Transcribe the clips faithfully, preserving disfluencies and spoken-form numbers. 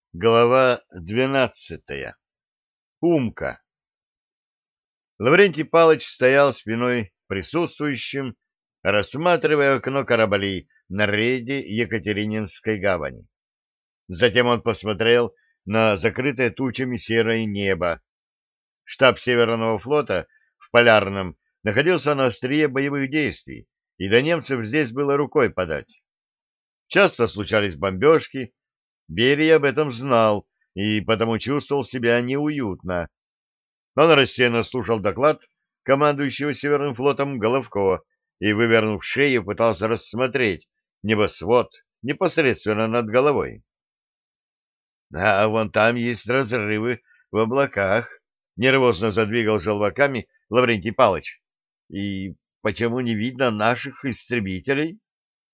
Глава двенадцатая. Умка. Лаврентий Палыч стоял спиной к присутствующим, рассматривая окно корабли на рейде Екатерининской гавани. Затем он посмотрел на закрытое тучами серое небо. Штаб Северного флота в Полярном находился на острие боевых действий, и до немцев здесь было рукой подать. Часто случались бомбежки. Берия об этом знал и потому чувствовал себя неуютно. Он рассеянно слушал доклад командующего Северным флотом Головко и, вывернув шею, пытался рассмотреть небосвод непосредственно над головой. — А вон там есть разрывы в облаках, — нервозно задвигал желваками Лаврентий Палыч. — И почему не видно наших истребителей?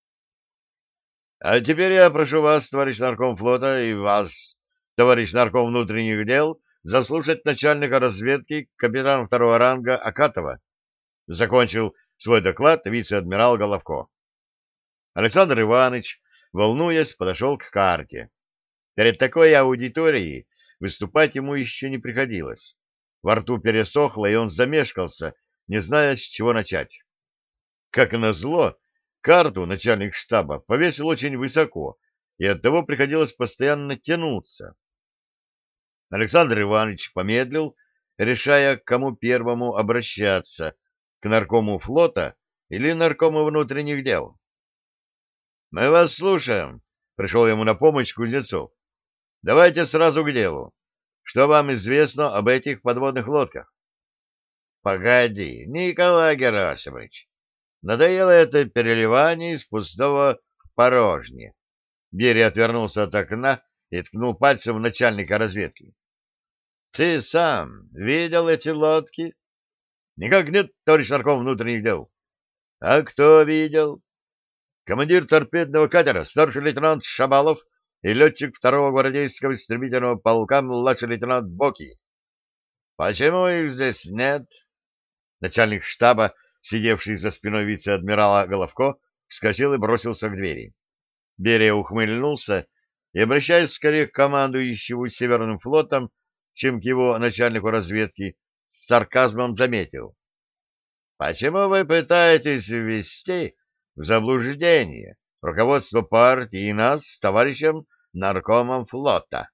— А теперь я прошу вас, товарищ нарком флота, и вас, товарищ нарком внутренних дел, заслушать начальника разведки капитана второго ранга Акатова. Закончил свой доклад вице-адмирал Головко. Александр Иванович, волнуясь, подошел к карте. Перед такой аудиторией выступать ему еще не приходилось. Во рту пересохло, и он замешкался, не зная, с чего начать. Как назло, карту начальник штаба повесил очень высоко, и оттого приходилось постоянно тянуться. Александр Иванович помедлил, решая, к кому первому обращаться, к наркому флота или наркому внутренних дел. — Мы вас слушаем, — пришел ему на помощь Кузнецов. — Давайте сразу к делу. Что вам известно об этих подводных лодках? — Погоди, Николай Герасимович. Надоело это переливание из пустого в порожнее. Берия отвернулся от окна и ткнул пальцем в начальника разведки. — Ты сам видел эти лодки? — Никак нет, товарищ нарком внутренних дел. — А кто видел? — Командир торпедного катера, старший лейтенант Шабалов и летчик второго гвардейского истребительного полка, младший лейтенант Боки. — Почему их здесь нет? Начальник штаба, сидевший за спиной вице-адмирала Головко, вскочил и бросился к двери. Берия ухмыльнулся и, обращаясь скорее к командующему Северным флотом, чем к его начальнику разведки, с сарказмом заметил. — Почему вы пытаетесь ввести в заблуждение руководство партии и нас с товарищем наркомом флота?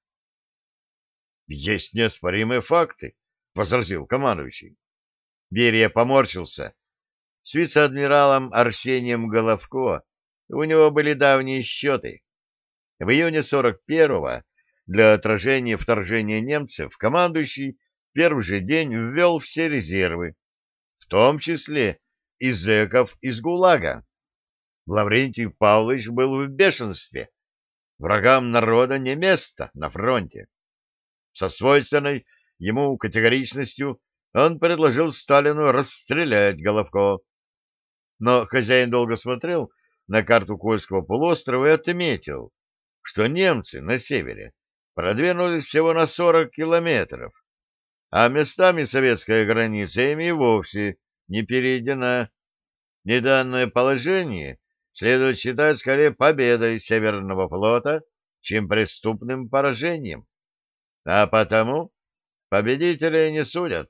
— Есть неоспоримые факты, — возразил командующий. Берия поморщился. С вице-адмиралом Арсением Головко у него были давние счеты. В июне сорок первого для отражения вторжения немцев командующий первый же день ввел все резервы, в том числе и зэков из ГУЛАГа. Лаврентий Павлович был в бешенстве. Врагам народа не место на фронте. Со свойственной ему категоричностью он предложил Сталину расстрелять Головко. Но хозяин долго смотрел на карту Кольского полуострова и отметил, что немцы на севере продвинулись всего на сорок километров, а местами советская граница ими и вовсе не перейдена. И данное положение следует считать скорее победой Северного флота, чем преступным поражением. А потому победителей не судят.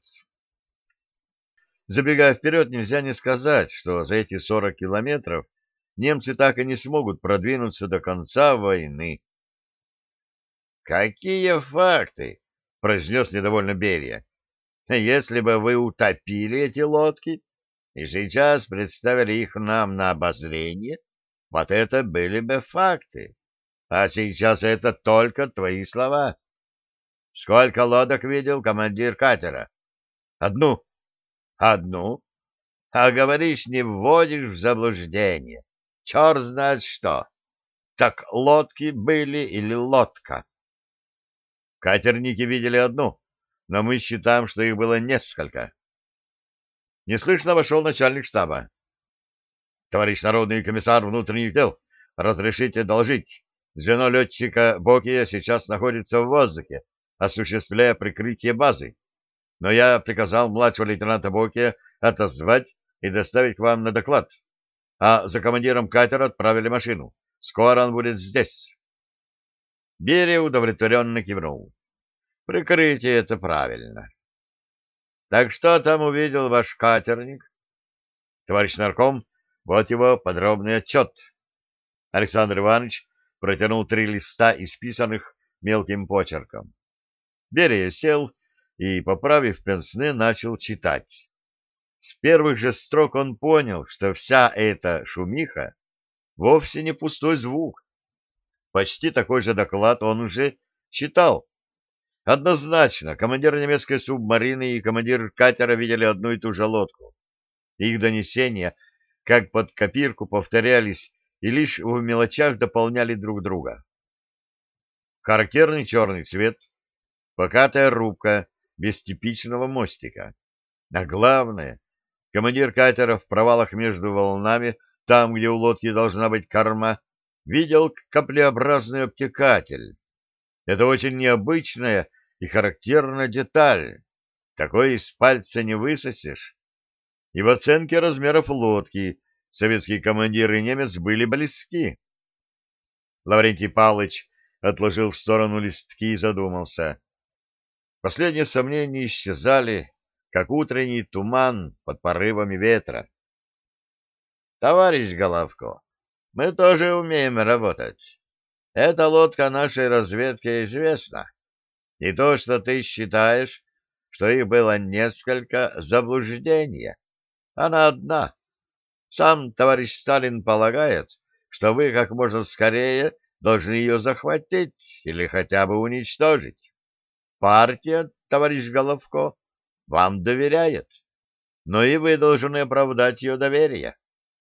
Забегая вперед, нельзя не сказать, что за эти сорок километров немцы так и не смогут продвинуться до конца войны. — Какие факты? — произнес недовольно Берия. — Если бы вы утопили эти лодки и сейчас представили их нам на обозрение, вот это были бы факты. А сейчас это только твои слова. Сколько лодок видел командир катера? — Одну. Одну? А говоришь, не вводишь в заблуждение. Черт знает что. Так лодки были или лодка? Катерники видели одну, но мы считаем, что их было несколько. Неслышно вошел начальник штаба. Товарищ народный комиссар внутренних дел, разрешите доложить. Звено летчика Бокия сейчас находится в воздухе, осуществляя прикрытие базы. Но я приказал младшего лейтенанта Бокия отозвать и доставить к вам на доклад. А за командиром катера отправили машину. Скоро он будет здесь. Берия удовлетворенно кивнул. Прикрытие — это правильно. Так что там увидел ваш катерник? Товарищ нарком, вот его подробный отчет. Александр Иванович протянул три листа, исписанных мелким почерком. Берия сел и, поправив пенсне, начал читать. С первых же строк он понял, что вся эта шумиха вовсе не пустой звук. Почти такой же доклад он уже читал. Однозначно, командир немецкой субмарины и командир катера видели одну и ту же лодку. Их донесения, как под копирку, повторялись и лишь в мелочах дополняли друг друга. Характерный черный цвет, покатая рубка без типичного мостика. А главное, командир катера в провалах между волнами, там, где у лодки должна быть корма, видел каплеобразный обтекатель. Это очень необычная и характерная деталь. Такой из пальца не высосешь. И в оценке размеров лодки советский командир и немец были близки. Лаврентий Павлович отложил в сторону листки и задумался. Последние сомнения исчезали, как утренний туман под порывами ветра. — Товарищ Головко, мы тоже умеем работать. Эта лодка нашей разведке известна. И то, что ты считаешь, что их было несколько, заблуждение. Она одна. Сам товарищ Сталин полагает, что вы как можно скорее должны ее захватить или хотя бы уничтожить. Партия, товарищ Головко, вам доверяет, но и вы должны оправдать ее доверие.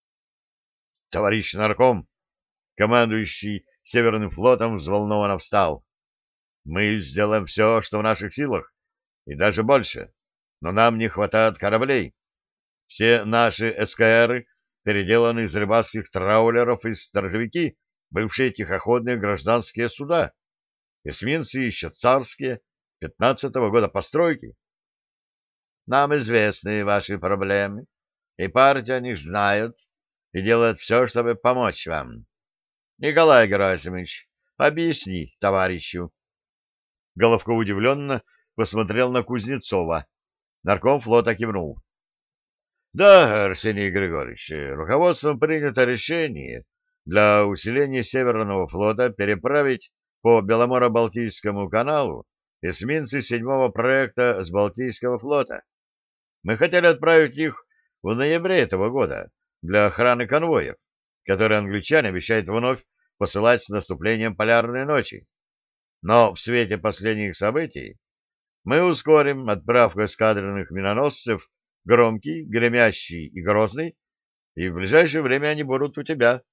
Товарищ нарком, командующий Северным флотом, взволнованно встал. Мы сделаем все, что в наших силах, и даже больше, но нам не хватает кораблей. Все наши эскаэры переделаны из рыбацких траулеров и сторожевики, бывшие тихоходные гражданские суда. Эсминцы еще царские, пятнадцатого года постройки. Нам известны ваши проблемы, и партия о них знает и делает все, чтобы помочь вам. Николай Герасимович, объясни товарищу. Головко удивленно посмотрел на Кузнецова. Нарком флота кивнул. — Да, Арсений Григорьевич, руководством принято решение для усиления Северного флота переправить по Беломоро-Балтийскому каналу эсминцы седьмого проекта с Балтийского флота. Мы хотели отправить их в ноябре этого года для охраны конвоев, которые англичане обещают вновь посылать с наступлением полярной ночи. Но в свете последних событий мы ускорим отправку эскадренных миноносцев Громкий, Гремящий и Грозный, и в ближайшее время они будут у тебя.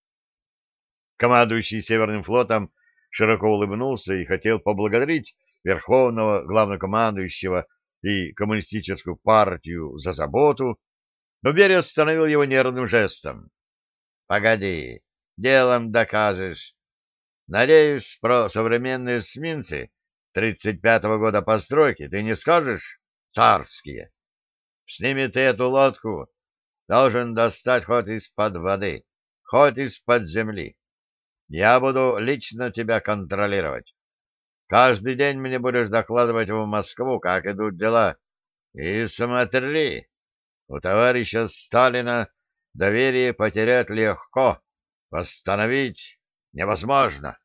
Командующий Северным флотом широко улыбнулся и хотел поблагодарить Верховного Главнокомандующего и Коммунистическую партию за заботу, но Берия остановил его нервным жестом. — Погоди, делом докажешь. Надеюсь, про современные эсминцы тридцать пятого года постройки ты не скажешь царские. С ними ты эту лодку должен достать хоть из-под воды, хоть из-под земли. Я буду лично тебя контролировать. Каждый день мне будешь докладывать в Москву, как идут дела. И смотри, у товарища Сталина доверие потерять легко, восстановить невозможно.